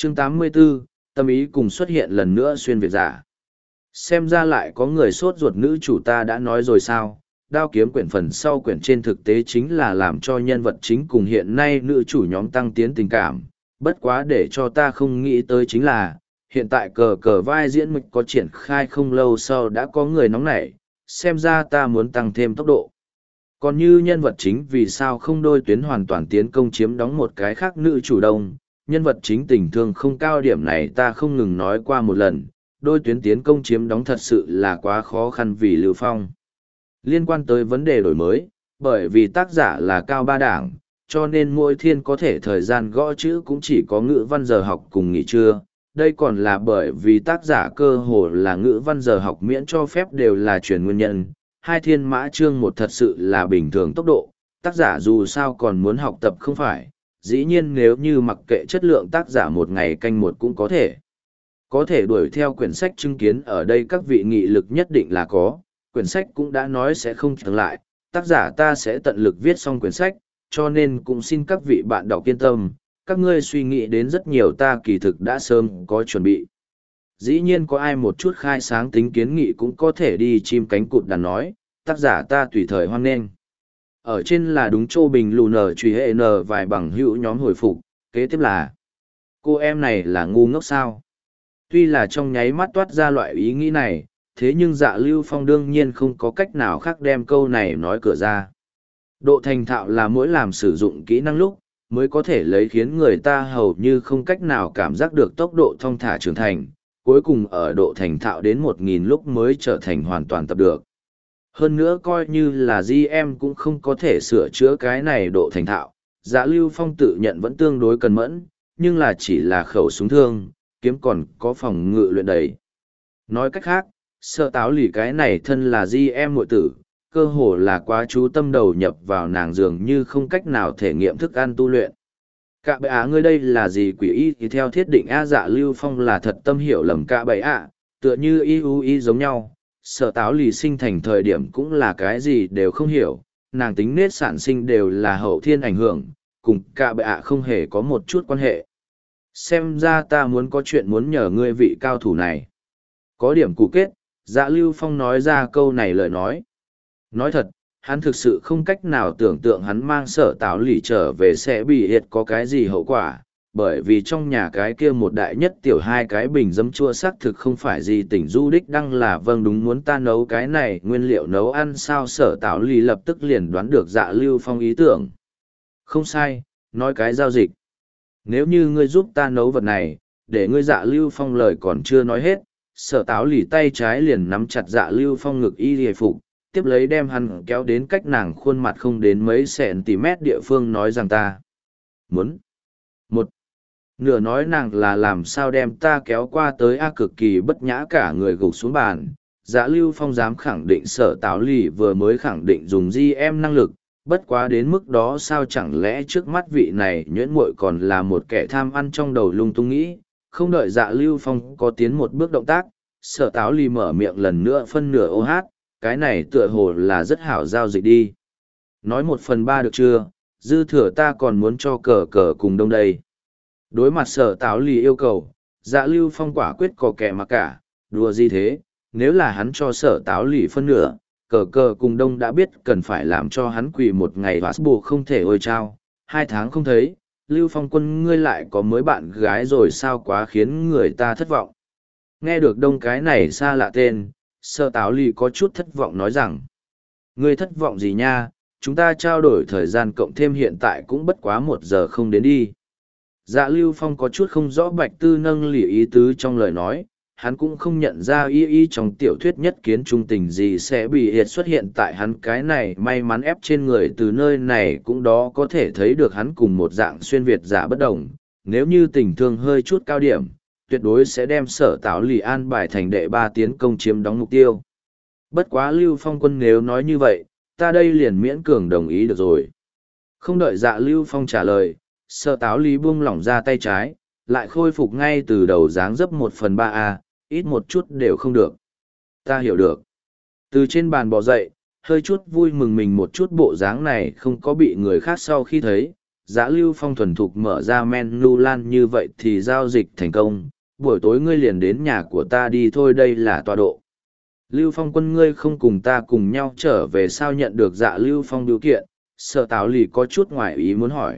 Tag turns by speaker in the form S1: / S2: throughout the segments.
S1: Chương 84, tâm ý cùng xuất hiện lần nữa xuyên Việt giả. Xem ra lại có người sốt ruột, nữ chủ ta đã nói rồi sao, đao kiếm quyển phần sau quyển trên thực tế chính là làm cho nhân vật chính cùng hiện nay nữ chủ nhóm tăng tiến tình cảm. Bất quá để cho ta không nghĩ tới chính là, hiện tại cờ cờ vai diễn mịch có triển khai không lâu sau đã có người nóng nảy, xem ra ta muốn tăng thêm tốc độ. Còn như nhân vật chính vì sao không đôi tuyến hoàn toàn tiến công chiếm đóng một cái khác nữ chủ đông, nhân vật chính tình thương không cao, điểm này ta không ngừng nói qua một lần, đôi tuyến tiến công chiếm đóng thật sự là quá khó khăn vì Lưu Phong. Liên quan tới vấn đề đổi mới, bởi vì tác giả là cao ba đảng, cho nên mỗi thiên có thể thời gian gõ chữ cũng chỉ có ngữ văn giờ học cùng nghỉ trưa. Đây còn là bởi vì tác giả cơ hồ là ngữ văn giờ học miễn cho phép đều là chuyển nguyên nhân. Hai thiên mã chương một thật sự là bình thường tốc độ, tác giả dù sao còn muốn học tập không phải. Dĩ nhiên nếu như mặc kệ chất lượng tác giả một ngày canh một cũng có thể. Có thể đuổi theo quyển sách chứng kiến ở đây các vị nghị lực nhất định là có, quyển sách cũng đã nói sẽ không dừng lại, tác giả ta sẽ tận lực viết xong quyển sách, cho nên cũng xin các vị bạn đọc yên tâm, các ngươi suy nghĩ đến rất nhiều ta kỳ thực đã sớm có chuẩn bị. Dĩ nhiên có ai một chút khai sáng tính kiến nghị cũng có thể đi chim cánh cụt đàn nói, tác giả ta tùy thời hoan nghênh. Ở trên là đúng Châu Bình lù nở truy hệ nở vài bằng hữu nhóm hồi phục, kế tiếp là cô em này là ngu ngốc sao? Tuy là trong nháy mắt toát ra loại ý nghĩ này, thế nhưng Dạ Lưu Phong đương nhiên không có cách nào khác đem câu này nói cửa ra. Độ thành thạo là mỗi làm sử dụng kỹ năng lúc, mới có thể lấy khiến người ta hầu như không cách nào cảm giác được tốc độ thong thả trưởng thành, cuối cùng ở độ thành thạo đến 1000 lúc mới trở thành hoàn toàn tập được. Hơn nữa coi như là GM cũng không có thể sửa chữa cái này độ thành thạo, Dạ Lưu Phong tự nhận vẫn tương đối cẩn mẫn, nhưng là chỉ là khẩu súng thương, kiếm còn có phòng ngự luyện đầy. Nói cách khác, Sở Táo Lì cái này thân là GM muội tử, cơ hồ là quá chú tâm đầu nhập vào nàng dường như không cách nào thể nghiệm thức ăn tu luyện. Cả bệ á ngươi đây là gì quỷ y thì theo thiết định A Dạ Lưu Phong là thật tâm hiểu lầm cả bệ ạ, tựa như y giống nhau. Sở Táo Lì sinh thành thời điểm cũng là cái gì đều không hiểu, nàng tính nết sản sinh đều là hậu thiên ảnh hưởng, cùng cả bệ ạ không hề có một chút quan hệ. Xem ra ta muốn có chuyện muốn nhờ ngươi vị cao thủ này. Có điểm cụ kết, Dạ Lưu Phong nói ra câu này lời nói. Nói thật, hắn thực sự không cách nào tưởng tượng hắn mang Sở Táo Lì trở về sẽ bị hiệt có cái gì hậu quả, bởi vì trong nhà cái kia một đại nhất tiểu hai cái bình giấm chua xác thực không phải gì tỉnh du đích đăng là vâng đúng muốn ta nấu cái này nguyên liệu nấu ăn sao. Sở Táo Lì lập tức liền đoán được Dạ Lưu Phong ý tưởng. Không sai, nói cái giao dịch. Nếu như ngươi giúp ta nấu vật này, để ngươi Dạ Lưu Phong lời còn chưa nói hết, Sở Táo Lì tay trái liền nắm chặt Dạ Lưu Phong ngực y hề phục, tiếp lấy đem hắn kéo đến cách nàng khuôn mặt không đến mấy cm địa phương nói rằng ta muốn một nửa nói nàng là làm sao đem ta kéo qua tới a cực kỳ bất nhã cả người gục xuống bàn. Dạ Lưu Phong dám khẳng định Sở Táo Lì vừa mới khẳng định dùng GM năng lực, bất quá đến mức đó sao chẳng lẽ trước mắt vị này nhuyễn muội còn là một kẻ tham ăn trong đầu lung tung nghĩ. Không đợi Dạ Lưu Phong có tiến một bước động tác, Sở Táo Lì mở miệng lần nữa phân nửa ô hát, cái này tựa hồ là rất hảo giao dịch đi. Nói 1/3 được chưa, dư thừa ta còn muốn cho cờ cờ cùng đông đây. Đối mặt Sở Táo Lì yêu cầu, Dạ Lưu Phong quả quyết có kẻ mà cả, đùa gì thế, nếu là hắn cho Sở Táo Lì phân nửa, cờ cờ cùng đông đã biết cần phải làm cho hắn quỳ một ngày và bù không thể ôi trao, 2 tháng không thấy, Lưu Phong quân ngươi lại có mới bạn gái rồi sao, quá khiến người ta thất vọng. Nghe được đông cái này xa lạ tên, Sở Táo Lì có chút thất vọng nói rằng, ngươi thất vọng gì nha, chúng ta trao đổi thời gian cộng thêm hiện tại cũng bất quá 1 giờ không đến đi. Dạ Lưu Phong có chút không rõ Bạch Tư nâng lì ý tứ trong lời nói, hắn cũng không nhận ra y trong tiểu thuyết nhất kiến trung tình gì sẽ bị hiệt xuất hiện tại hắn cái này may mắn ép trên người từ nơi này cũng đó có thể thấy được hắn cùng một dạng xuyên Việt giả bất đồng, nếu như tình thương hơi chút cao điểm, tuyệt đối sẽ đem Sở Táo Lì an bài thành đệ 3 tiến công chiếm đóng mục tiêu. Bất quá Lưu Phong quân nếu nói như vậy, ta đây liền miễn cường đồng ý được rồi. Không đợi Dạ Lưu Phong trả lời, Sở Táo Lì buông lỏng ra tay trái, lại khôi phục ngay từ đầu dáng dấp 1/3a, ít một chút đều không được. Ta hiểu được. Từ trên bàn bò dậy, hơi chút vui mừng mình một chút bộ dáng này không có bị người khác sau khi thấy, Dạ Lưu Phong thuần thục mở ra menu lan như vậy thì giao dịch thành công, buổi tối ngươi liền đến nhà của ta đi thôi, đây là tọa độ. Lưu Phong quân, ngươi không cùng ta cùng nhau trở về sao? Nhận được Dạ Lưu Phong điều kiện, Sở Táo Lì có chút ngoài ý muốn hỏi.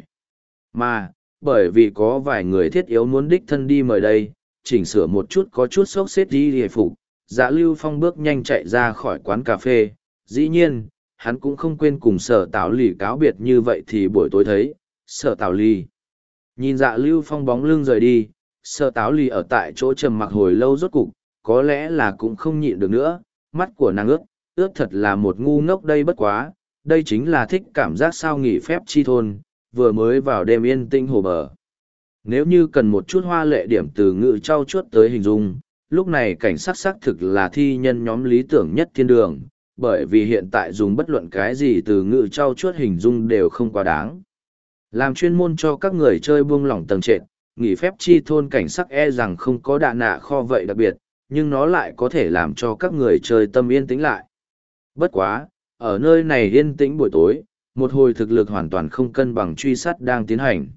S1: Mà, bởi vì có vài người thiết yếu muốn đích thân đi mời đây, chỉnh sửa một chút có chút xốc xếp đi hề phục, Dạ Lưu Phong bước nhanh chạy ra khỏi quán cà phê. Dĩ nhiên, hắn cũng không quên cùng Sở Táo Lì cáo biệt, như vậy thì buổi tối thấy. Sở Táo Lì nhìn Dạ Lưu Phong bóng lưng rời đi, Sở Táo Lì ở tại chỗ trầm mặc hồi lâu, rốt cục có lẽ là cũng không nhịn được nữa, mắt của nàng ướt thật là một ngu ngốc đây, bất quá đây chính là thích cảm giác sao nghỉ phép chi thôn, vừa mới vào đêm yên tĩnh hồ bờ. Nếu như cần một chút hoa lệ điểm từ ngữ trau chuốt tới hình dung, lúc này cảnh sắc xác thực là thi nhân nhóm lý tưởng nhất thiên đường, bởi vì hiện tại dùng bất luận cái gì từ ngữ trau chuốt hình dung đều không quá đáng. Làm chuyên môn cho các người chơi buông lỏng tầng trệt, nghỉ phép chi thôn cảnh sắc e rằng không có đạ nạ kho vậy đặc biệt, nhưng nó lại có thể làm cho các người chơi tâm yên tĩnh lại. Bất quá, ở nơi này yên tĩnh buổi tối, một hồi thực lực hoàn toàn không cân bằng truy sát đang tiến hành.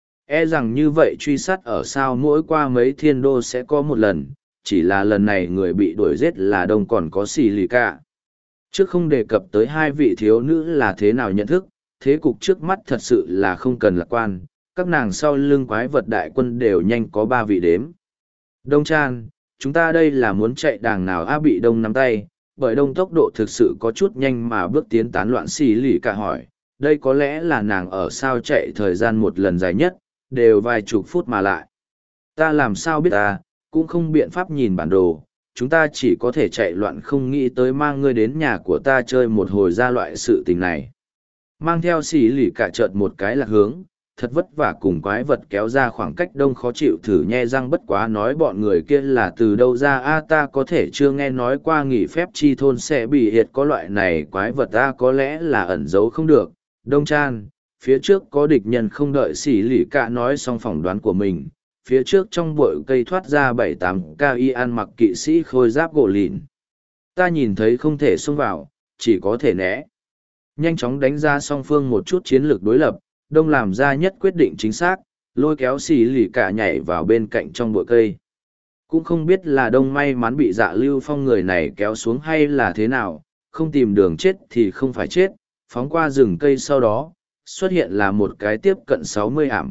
S1: E rằng như vậy truy sát ở sao mỗi qua mấy thiên đô sẽ có một lần, chỉ là lần này người bị đuổi giết là đông còn có xì lì cả. Trước không đề cập tới hai vị thiếu nữ là thế nào nhận thức, thế cục trước mắt thật sự là không cần lạc quan, các nàng sau lưng quái vật đại quân đều nhanh có 3 vị đếm. Đông Chan, chúng ta đây là muốn chạy đàng nào a? Bị đông nắm tay, bởi đông tốc độ thực sự có chút nhanh mà bước tiến tán loạn. Xì lì cả hỏi, đây có lẽ là nàng ở sao chạy thời gian một lần dài nhất, đều vài chục phút mà lại. Ta làm sao biết ta, cũng không biện pháp nhìn bản đồ, chúng ta chỉ có thể chạy loạn, không nghĩ tới mang ngươi đến nhà của ta chơi một hồi ra loại sự tình này. Mang theo xì lì cả chợt một cái lạc hướng, thật vất vả cùng quái vật kéo ra khoảng cách đông, khó chịu thử nhe răng, bất quá nói bọn người kia là từ đâu ra a? Ta có thể chưa nghe nói qua nghỉ phép chi thôn sẽ bị hiệt có loại này quái vật ta, có lẽ là ẩn giấu không được. Đông Chan, phía trước có địch nhân không? Đợi xỉ lì cả nói xong phỏng đoán của mình, phía trước trong bụi cây thoát ra 7-8 ca y ăn mặc kỵ sĩ khôi giáp gỗ lìn. Ta nhìn thấy không thể xông vào, chỉ có thể né. Nhanh chóng đánh ra song phương một chút chiến lược đối lập, đông làm ra nhất quyết định chính xác, lôi kéo xì lì cả nhảy vào bên cạnh trong bụi cây. Cũng không biết là đông may mắn bị Dạ Lưu Phong người này kéo xuống hay là thế nào, không tìm đường chết thì không phải chết, phóng qua rừng cây sau đó, xuất hiện là một cái tiếp cận 60 ảm,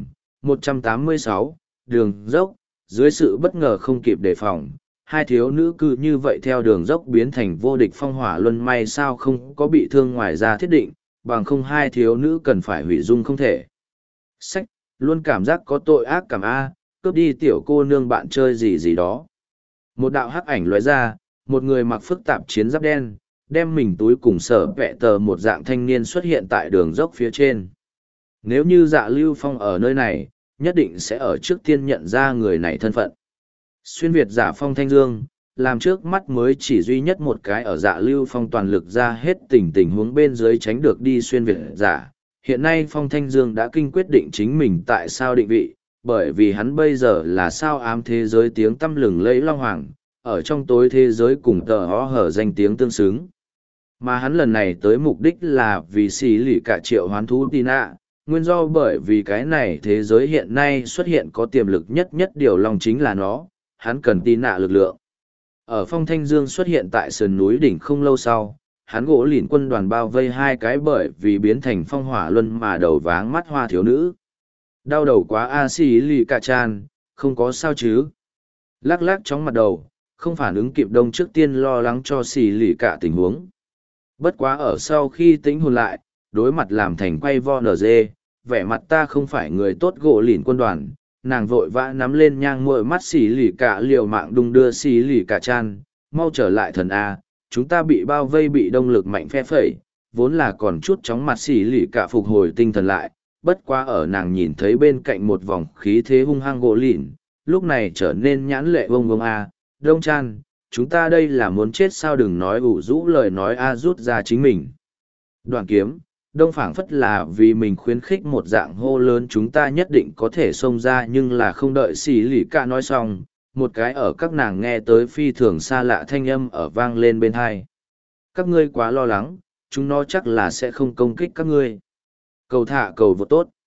S1: 186, đường dốc, dưới sự bất ngờ không kịp đề phòng. Hai thiếu nữ cứ như vậy theo đường dốc biến thành vô địch phong hỏa luân, may sao không có bị thương ngoài ra thiết định, bằng không hai thiếu nữ cần phải hủy dung không thể. Sách, luôn cảm giác có tội ác cảm a, cướp đi tiểu cô nương bạn chơi gì gì đó. Một đạo hắc ảnh lóe ra, một người mặc phức tạp chiến giáp đen, đem mình túi cùng sở vẹ tờ một dạng thanh niên xuất hiện tại đường dốc phía trên. Nếu như Dạ Lưu Phong ở nơi này, nhất định sẽ ở trước tiên nhận ra người này thân phận. Xuyên Việt giả Phong Thanh Dương, làm trước mắt mới chỉ duy nhất một cái ở Dạ Lưu Phong toàn lực ra hết tình huống bên dưới tránh được đi xuyên Việt giả. Hiện nay Phong Thanh Dương đã kinh quyết định chính mình tại sao định vị, bởi vì hắn bây giờ là sao ám thế giới tiếng tăm lừng lẫy Long Hoàng, ở trong tối thế giới cùng tờ hó hở danh tiếng tương xứng. Mà hắn lần này tới mục đích là vì xì lì cả triệu hoán thú Tina, nguyên do bởi vì cái này thế giới hiện nay xuất hiện có tiềm lực nhất điều long chính là nó, hắn cần Tina lực lượng. Ở Phong Thanh Dương xuất hiện tại sườn núi đỉnh không lâu sau, hắn gỗ lìn quân đoàn bao vây hai cái bởi vì biến thành phong hỏa luân mà đầu váng mắt hoa thiếu nữ. Đau đầu quá a, xì lì cả chan, không có sao chứ? Lắc lắc chóng mặt đầu, không phản ứng kịp đông trước tiên lo lắng cho xì lì cả tình huống. Bất quá ở sau khi tĩnh hồn lại, đối mặt làm thành quay vo nở dê, vẻ mặt ta không phải người tốt gỗ lìn quân đoàn, nàng vội vã nắm lên nhang muội mắt xì lì cả liều mạng đung đưa xì lì cả chan, mau trở lại thần A, chúng ta bị bao vây bị đông lực mạnh phe phẩy, vốn là còn chút chóng mặt xì lì cả phục hồi tinh thần lại, bất quá ở nàng nhìn thấy bên cạnh một vòng khí thế hung hăng gỗ lìn, lúc này trở nên nhãn lệ bông bông A, Đông Chan, chúng ta đây là muốn chết sao? Đừng nói ủ rũ lời nói A, rút ra chính mình. Đoạn kiếm, đông phảng phất là vì mình khuyến khích một dạng hô lớn chúng ta nhất định có thể xông ra, nhưng là không đợi xì lì cả nói xong, một cái ở các nàng nghe tới phi thường xa lạ thanh âm ở vang lên bên hai. Các ngươi quá lo lắng, chúng nó chắc là sẽ không công kích các ngươi. Cầu thả cầu vô tốt.